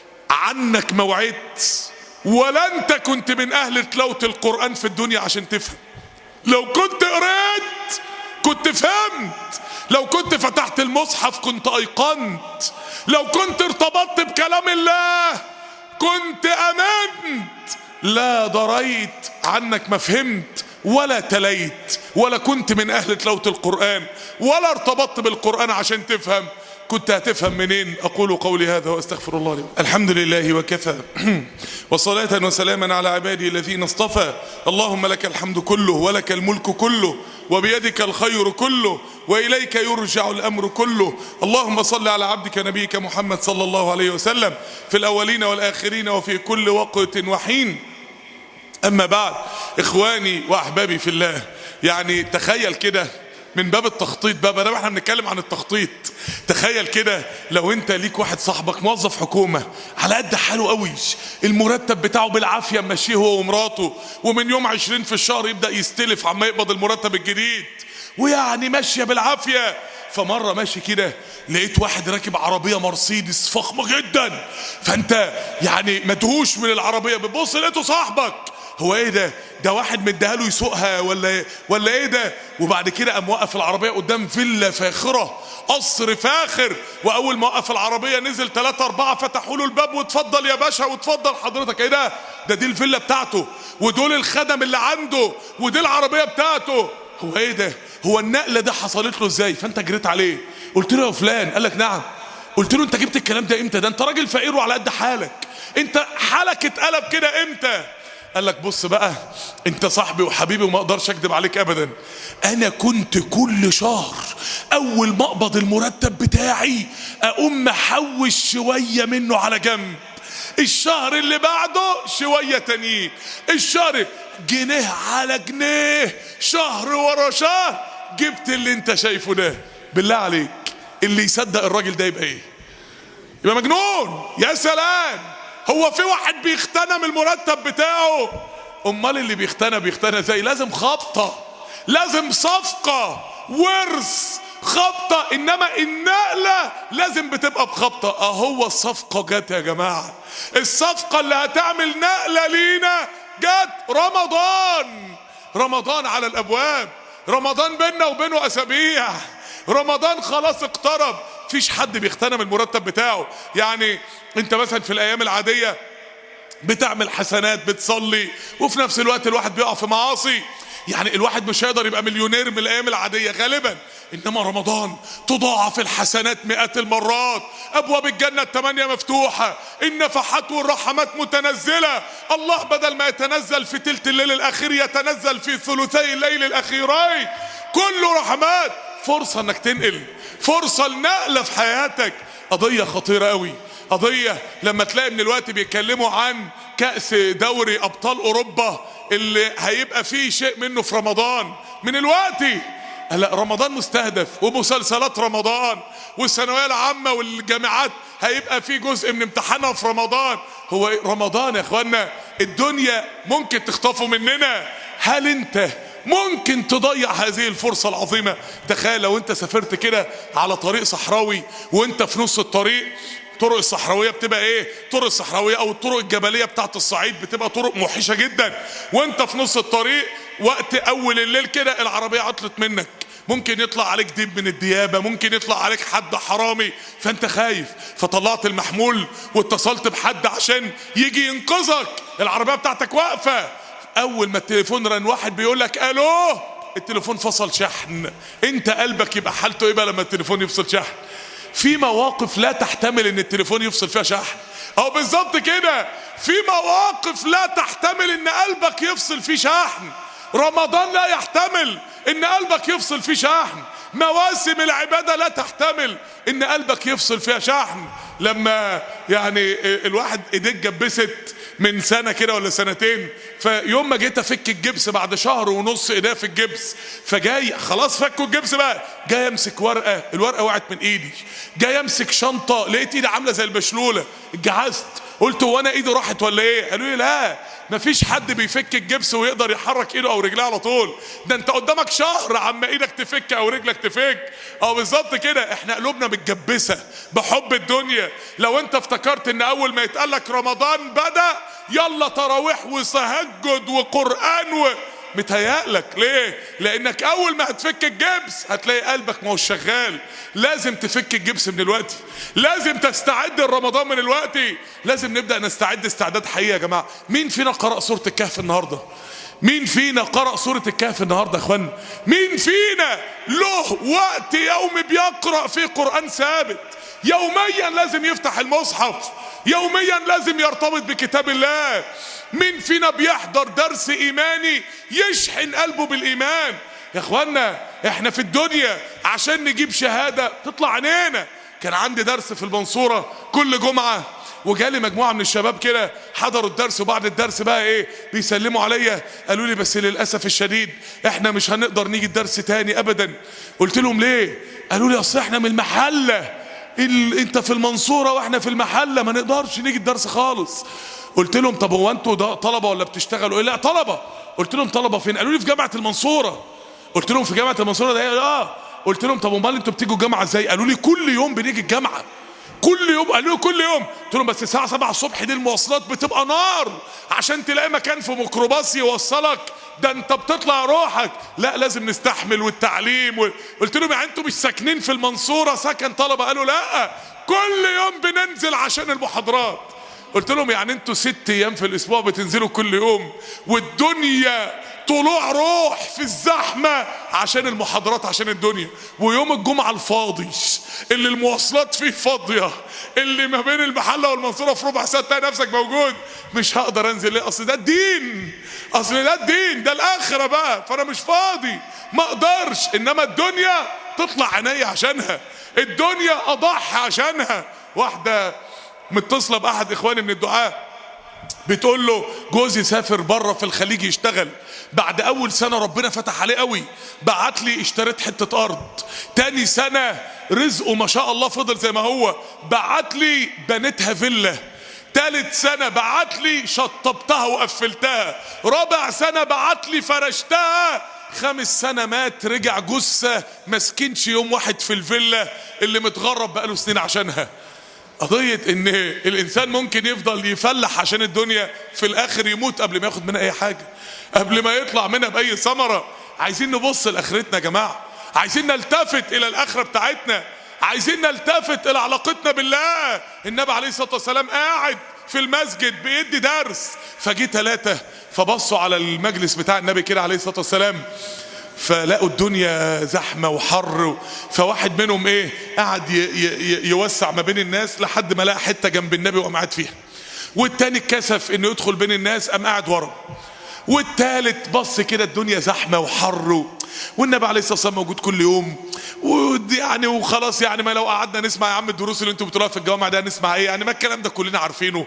عنك ما وعدت ولا انت كنت من اهل تلاوة القرآن في الدنيا عشان تفهم. لو كنت قريت كنت فهمت، لو كنت فتحت المصحف كنت ايقنت، لو كنت ارتبطت بكلام الله كنت امنت. لا دريت، عنك ما فهمت ولا تليت، ولا كنت من اهل تلاوة القرآن ولا ارتبطت بالقرآن عشان تفهم. كنت هتفهم منين؟ اقول قولي هذا واستغفر الله لي. الحمد لله وكفى وصلاة وسلاما على عبادي الذين اصطفى. اللهم لك الحمد كله ولك الملك كله وبيدك الخير كله وإليك يرجع الأمر كله. اللهم صل على عبدك نبيك محمد صلى الله عليه وسلم في الأولين والآخرين وفي كل وقت وحين. أما بعد، إخواني وأحبابي في الله، يعني تخيل كده من باب التخطيط بقى، ما احنا بنتكلم عن التخطيط. تخيل كده لو انت ليك واحد صاحبك موظف حكومة على قد حاله قوي، المرتب بتاعه بالعافية ماشيه هو ومراته، ومن يوم 20 في الشهر يبدأ يستلف عما يقبض المرتب الجديد، ويعني ماشية بالعافية. فمرة ماشي كده لقيت واحد راكب عربية مرسيدس فخمة جدا، فانت يعني مدهوش من العربية، بتبص لقيته صاحبك. هو ايه ده؟ ده واحد مديها له يسوقها ولا ايه ده؟ وبعد كده قام وقف العربية قدام فيلا فاخرة، قصر فاخر، واول ما وقف العربية نزل 3 4 فتحوا له الباب، واتفضل يا باشا واتفضل حضرتك. ايه ده؟ دي الفيلا بتاعته، ودول الخدم اللي عنده، ودي العربية بتاعته. هو ايه ده؟ هو النقلة ده حصلت له ازاي؟ فانت جريت عليه قلت له يا فلان، قال لك نعم. قلت له انت جبت الكلام ده امتى؟ ده انت راجل فقير وعلى قد حالك، انت حالك اتقلب كده امتى؟ قال لك بص بقى، انت صاحبي وحبيبي وما اقدرش اكذب عليك ابدا. انا كنت كل شهر اول ما اقبض المرتب بتاعي اقوم محوش شوية منه على جنب، الشهر اللي بعده شوية تانيين، الشهر جنيه على جنيه، شهر ورا شهر، جبت اللي انت شايفه ده. بالله عليك اللي يصدق الراجل ده يبقى ايه؟ يبقى مجنون. يا سلام، هو في واحد بيختنم المرتب بتاعه؟ امال اللي بيختنى زي لازم خبطة، لازم صفقة، ورث، خبطة. انما النقلة لازم بتبقى بخبطة. اهو الصفقة جت يا جماعة، الصفقة اللي هتعمل نقلة لينا جت. رمضان على الابواب، رمضان بيننا وبينه اسابيع، رمضان خلاص اقترب. فيش حد بيغتنم المرتب بتاعه. يعني انت مثلا في الايام العادية بتعمل حسنات، بتصلي، وفي نفس الوقت الواحد بيقع في معاصي. يعني الواحد مش هيقدر يبقى مليونير من الايام العادية غالبا، انما رمضان تضاعف الحسنات مئات المرات، ابواب الجنة 8 مفتوحة، النفحات والرحمات متنزلة. الله بدل ما يتنزل في تلت الليل الاخير يتنزل في ثلثي الليل الاخيرين، كله رحمات. فرصة انك تنقل، فرصة النقلة في حياتك. قضية خطيرة قوي، قضية لما تلاقي من الوقت بيتكلموا عن كأس دوري ابطال اوروبا اللي هيبقى فيه شيء منه في رمضان من الوقت. هلا رمضان مستهدف، ومسلسلات رمضان، والثانويه العامه والجامعات هيبقى في جزء من امتحانها في رمضان. هو رمضان يا اخوانا الدنيا ممكن تخطفه مننا. هل انت ممكن تضيع هذه الفرصه العظيمه؟ تخيل لو انت سافرت كده على طريق صحراوي وانت في نص الطريق. الطرق الصحراويه بتبقى ايه؟ الطرق الصحراويه او الطرق الجبليه بتاعت الصعيد بتبقى طرق موحشه جدا، وانت في نص الطريق وقت اول الليل كده العربيه عطلت منك، ممكن يطلع عليك ديب من الديابه، ممكن يطلع عليك حد حرامي، فانت خايف، فطلعت المحمول واتصلت بحد عشان يجي ينقذك. العربيه بتاعتك واقفه، اول ما التليفون رن واحد بيقول لك الو، التليفون فصل شحن. انت قلبك يبقى حالته ايه بقى لما التليفون يفصل شحن؟ في مواقف لا تحتمل ان التليفون يفصل فيها شحن، او بالظبط كده في مواقف لا تحتمل ان قلبك يفصل فيه شحن. رمضان لا يحتمل ان قلبك يفصل فيه شحن، مواسم العبادة لا تحتمل ان قلبك يفصل فيها شحن. لما يعني الواحد ايديه اتجبست من سنة كده ولا سنتين، فيوم ما جيت افك الجبس بعد شهر ونص ايديا في الجبس، فجاي خلاص فكوا الجبس بقى، جاي امسك ورقة، الورقة وقعت من ايدي، جاي امسك شنطة لقيت ايدي عاملة زي البشلولة، اتجعزت، قلت هو انا ايدي راحت ولا ايه؟ قالوا لي لا، مفيش حد بيفك الجبس ويقدر يحرك ايده او رجليه على طول، ده انت قدامك شهر عما ايدك تفك او رجلك تفك. او بالظبط كده احنا قلوبنا متجبسه بحب الدنيا. لو انت افتكرت ان اول ما يتقال لك رمضان بدأ يلا تراويح وتهجد وقرآن متهيألك ليه؟ لانك اول ما هتفك الجبس هتلاقي قلبك ما هو شغال. لازم تفك الجبس من الوقت، لازم تستعد لرمضان من الوقت، لازم نبدأ نستعد استعداد حقيقي يا جماعة. مين فينا قرأ سورة الكهف النهاردة؟ مين فينا قرأ سورة الكهف النهاردة يا اخوانا؟ مين فينا له وقت يومي بيقرأ فيه قرآن ثابت؟ يوميا لازم يفتح المصحف، يوميا لازم يرتبط بكتاب الله. مين فينا بيحضر درس ايماني يشحن قلبه بالايمان؟ يا اخوانا احنا في الدنيا عشان نجيب شهادة تطلع عينينا. كان عندي درس في المنصورة كل جمعة وجالي مجموعه من الشباب كده حضروا الدرس، وبعد الدرس بقى ايه بيسلموا عليا، قالوا لي بس للاسف الشديد احنا مش هنقدر نيجي الدرس تاني ابدا. قلت لهم ليه؟ قالوا لي اصل احنا من المحله، انت في المنصوره واحنا في المحله ما نقدرش نيجي الدرس خالص. قلت لهم طب هو انتوا ده طلبه ولا بتشتغلوا؟ ايه لا طلبه. قلت لهم طلبه فين؟ قالوا لي في جامعه المنصوره. قلت لهم في جامعه المنصوره ده قلت لهم طب امال انتوا بتيجوا الجامعه ازاي؟ قالوا لي كل يوم بنيجي الجامعه، كل يوم. قالوا لي كل يوم. قلت لهم بس الساعه 7 الصبح دي المواصلات بتبقى نار، عشان تلاقي مكان في ميكروباص يوصلك ده انت بتطلع روحك. لا لازم نستحمل والتعليم قلت لهم يعني انتوا مش ساكنين في المنصوره سكن طلبه؟ قالوا لا كل يوم بننزل عشان المحاضرات. قلت لهم يعني انتوا 6 ايام في الاسبوع بتنزلوا كل يوم، والدنيا طلوع روح في الزحمة عشان المحاضرات عشان الدنيا، ويوم الجمعة الفاضي اللي المواصلات فيه فاضية، اللي ما بين المحلة والمنصورة في ربع ساعة تلاقي نفسك موجود. مش هقدر انزل ليه؟ اصل ده الدين، اصل ده الدين، ده الاخرة بقى، فانا مش فاضي ما اقدرش. انما الدنيا تطلع عيني عشانها، الدنيا اضحي عشانها. واحدة متصلة باحد اخواني من الدعاء بتقول له جوزي سافر بره في الخليج يشتغل، بعد اول سنة ربنا فتح عليه قوي، بعت لي اشتريت حتة ارض، تاني سنة رزقه ما شاء الله فضل زي ما هو، بعت لي بنيتها فيلا، تالت سنة بعت لي شطبتها وقفلتها، رابع سنة بعت لي فرشتها، خامس سنة مات رجع جثة مسكنش يوم واحد في الفيلا اللي متغرب بقاله سنين عشانها. قضية ان الانسان ممكن يفضل يفلح عشان الدنيا، في الاخر يموت قبل ما ياخد منها اي حاجة، قبل ما يطلع منها باي ثمرة. عايزين نبص لاخرتنا يا جماعة، عايزين نلتفت الى الاخرة بتاعتنا، عايزين نلتفت الى علاقتنا بالله. النبي عليه الصلاة والسلام قاعد في المسجد بيدي درس، فجي 3 فبصوا على المجلس بتاع النبي كده عليه الصلاة والسلام، فلقوا الدنيا زحمة وحر، فواحد منهم ايه قعد يوسع ما بين الناس لحد ما لقى حتة جنب النبي وقام قاعد فيها، والتاني اتكسف انه يدخل بين الناس قام قاعد ورا، والتالت بص كده الدنيا زحمة وحر، والنبي عليه الصلاة والسلام موجود كل يوم، ويعني وخلاص يعني ما لو قعدنا نسمع يا عم الدروس اللي انتوا بتقولوها في الجوامع ده نسمع ايه يعني، ما الكلام ده كلنا عارفينه،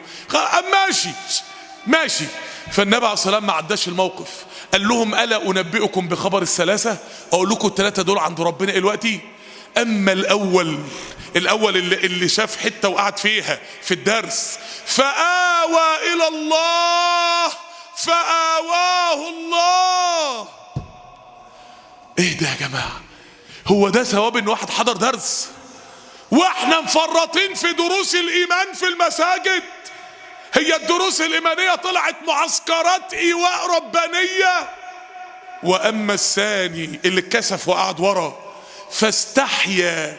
ماشي. فالنبي عليه الصلاة والسلام ما عداش الموقف، قال لهم ألا أنبئكم بخبر الثلاثة؟ أقول لكم ال3 دول عند ربنا دلوقتي. أما الأول اللي شاف حتة وقعد فيها في الدرس فآوى إلى الله فآواه الله. إيه ده يا جماعة؟ هو ده ثواب إن واحد حضر درس؟ وإحنا مفرطين في دروس الإيمان في المساجد. هي الدروس الإيمانية طلعت معسكرات إيواء ربانية. وأما الثاني اللي اتكسف وقعد ورا فاستحيا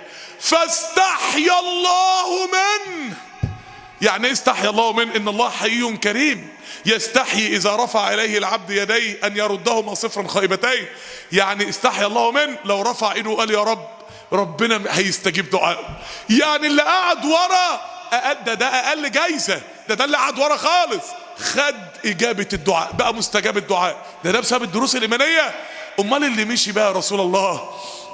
الله منه. يعني استحيا الله منه؟ إن الله حي كريم يستحي إذا رفع إليه العبد يديه أن يردهما صفرا خائبتين. يعني استحيا الله منه لو رفع إيده وقال يا رب ربنا هيستجيب دعائه. يعني اللي قعد ورا ده أقل جايزة، ده اللي قعد ورا خالص خد إجابة الدعاء، بقى مستجاب الدعاء، ده بسبب الدروس الإيمانية. أمال اللي مشي بقى يا رسول الله؟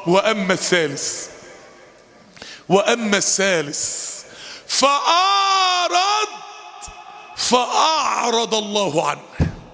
وأما الثالث فأعرض الله عنه.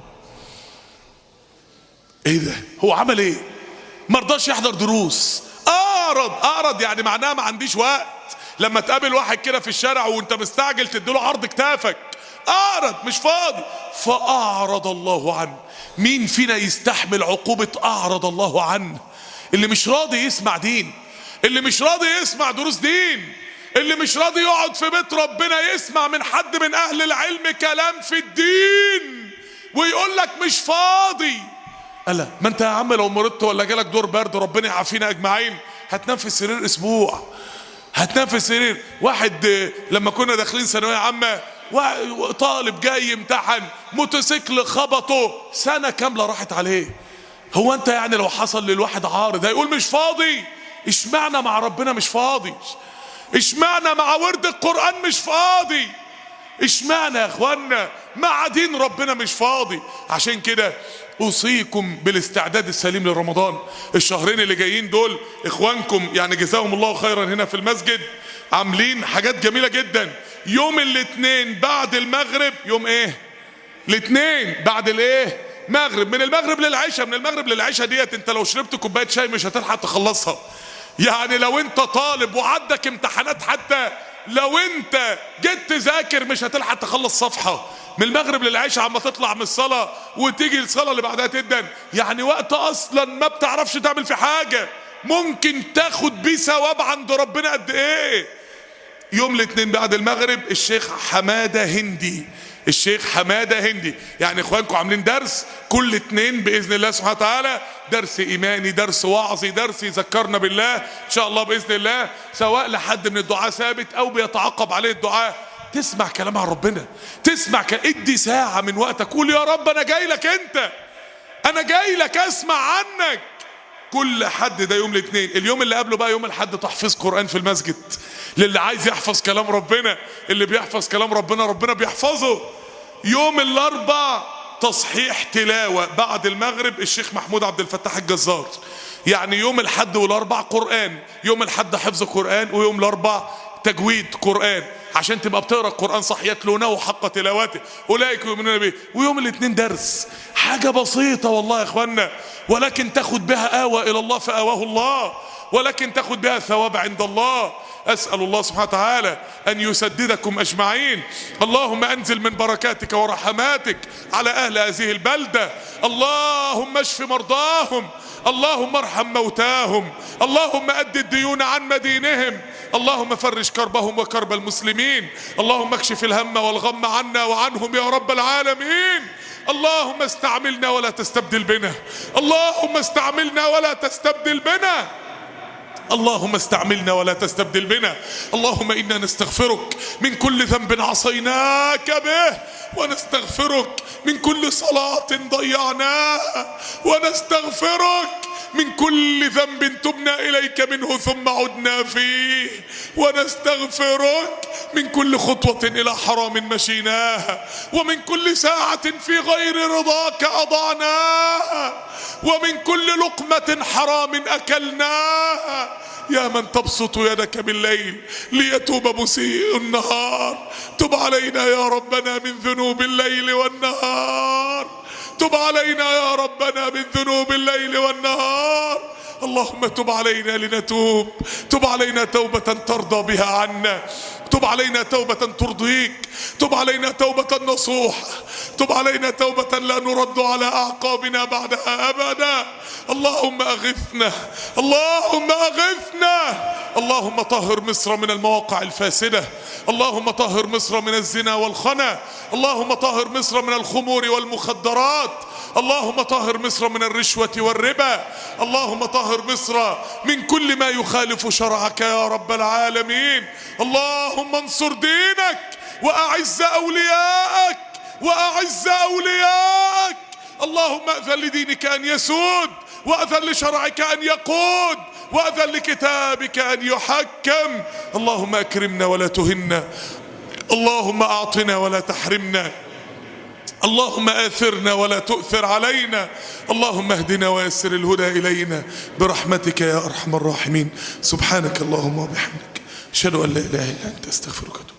ايه ده؟ هو عمل ايه؟ مرضاش يحضر دروس، أعرض يعني معناها ما عنديش وقت. لما تقابل واحد كده في الشارع وانت مستعجل تديله عرض كتافك، أعرض مش فاضي. فأعرض الله عنه. مين فينا يستحمل عقوبة أعرض الله عنه؟ اللي مش راضي يسمع دين، اللي مش راضي يسمع دروس دين، اللي مش راضي يقعد في بيت ربنا يسمع من حد من أهل العلم كلام في الدين ويقول لك مش فاضي. ألا ما انت يا عم لو مرضت ولا جالك دور برد ربنا يعافينا أجمعين هتنام في السرير أسبوع، هتنام في السرير. واحد لما كنا داخلين ثانوية عامة طالب جاي يمتحن موتوسيكل خبطه سنة كاملة راحت عليه. هو انت يعني لو حصل للواحد عارض هيقول مش فاضي؟ اشمعنى مع ربنا مش فاضي؟ اشمعنى مع ورد القرآن مش فاضي؟ اشمعنى يا اخوانا مع دين ربنا مش فاضي؟ عشان كده اوصيكم بالاستعداد السليم لرمضان. الشهرين اللي جايين دول اخوانكم يعني جزاهم الله خيرا هنا في المسجد عاملين حاجات جميلة جدا. يوم الاثنين بعد المغرب، يوم ايه؟ الاثنين بعد الايه؟ مغرب، من المغرب للعشاء. من المغرب للعشاء ديت انت لو شربت كوبايه شاي مش هتلحق تخلصها. يعني لو انت طالب وعندك امتحانات، حتى لو انت جيت تذاكر مش هتلحق تخلص صفحه. من المغرب للعشاء عم تطلع من الصلاه وتيجي الصلاه اللي بعدها تدن، يعني وقت اصلا ما بتعرفش تعمل في حاجه، ممكن تاخد بيه ثواب عند ربنا قد ايه. يوم الاثنين بعد المغرب الشيخ حماده هندي، الشيخ حماده هندي، يعني اخوانكم عاملين درس كل اثنين باذن الله سبحانه وتعالى، درس ايماني، درس وعظي، درس يذكرنا بالله ان شاء الله باذن الله، سواء لحد من الدعاء ثابت او بيتعقب عليه الدعاء. تسمع كلام عن ربنا، تسمع ادي ساعه من وقتك، قول يا رب انا جاي لك، انت انا جاي لك اسمع عنك. كل حد ده يوم الاثنين. اليوم اللي قبله بقى يوم الحد تحفيظ قرآن في المسجد، للي عايز يحفظ كلام ربنا، اللي بيحفظ كلام ربنا ربنا بيحفظه. يوم الاربع تصحيح تلاوة بعد المغرب الشيخ محمود عبد الفتاح الجزار. يعني يوم الحد والاربع قرآن، يوم الحد حفظ قرآن ويوم الاربع تجويد قرآن، عشان تبقى بتقرا القرآن صح، يتلونه حق تلاوته اولئك يؤمنون به. ويوم الاثنين درس، حاجة بسيطة والله يا اخوانا، ولكن تاخد بها آوى الى الله فآواه الله، ولكن تاخد بها ثواب عند الله. أسأل الله سبحانه وتعالى أن يسددكم أجمعين. اللهم أنزل من بركاتك ورحماتك على أهل هذه البلدة، اللهم اشف مرضاهم، اللهم ارحم موتاهم، اللهم أد الديون عن مدينهم، اللهم فرج كربهم وكرب المسلمين، اللهم اكشف الهم والغم عنا وعنهم يا رب العالمين. اللهم استعملنا ولا تستبدل بنا، اللهم استعملنا ولا تستبدل بنا، اللهم استعملنا ولا تستبدل بنا. اللهم إنا نستغفرك من كل ذنب عصيناك به، ونستغفرك من كل صلاة ضيعناها، ونستغفرك من كل ذنب تبنا إليك منه ثم عدنا فيه، ونستغفرك من كل خطوة إلى حرام مشيناها، ومن كل ساعة في غير رضاك أضعناها، ومن كل لقمة حرام أكلناها. يا من تبسط يدك بالليل ليتوب مسيء النهار، تب علينا يا ربنا من ذنوب الليل والنهار، تب علينا يا ربنا من ذنوب الليل والنهار. اللهم تب علينا لنتوب، تب علينا توبة ترضى بها عنا، تب علينا توبة ترضيك، تب علينا توبة نصوح، تب علينا توبة لا نرد على أعقابنا بعدها أبدا. اللهم أغثنا، اللهم أغثنا، اللهم طهر مصر من المواقع الفاسدة، اللهم طهر مصر من الزنا والخنا، اللهم طهر مصر من الخمور والمخدرات، اللهم طهر مصر من الرشوة والربا، اللهم طهر مصر من كل ما يخالف شرعك يا رب العالمين. اللهم انصر دينك وأعز أولياءك، وأعز أولياءك. اللهم أذن لدينك أن يسود، وأذن لشرعك أن يقود، وأذن لكتابك أن يحكم. اللهم أكرمنا ولا تهنا، اللهم أعطنا ولا تحرمنا، اللهم آثرنا ولا تؤثر علينا، اللهم اهدنا ويسر الهدى إلينا برحمتك يا أرحم الراحمين. سبحانك اللهم وبحمدك، أشهد أن لا إله إلا أنت، أستغفرك.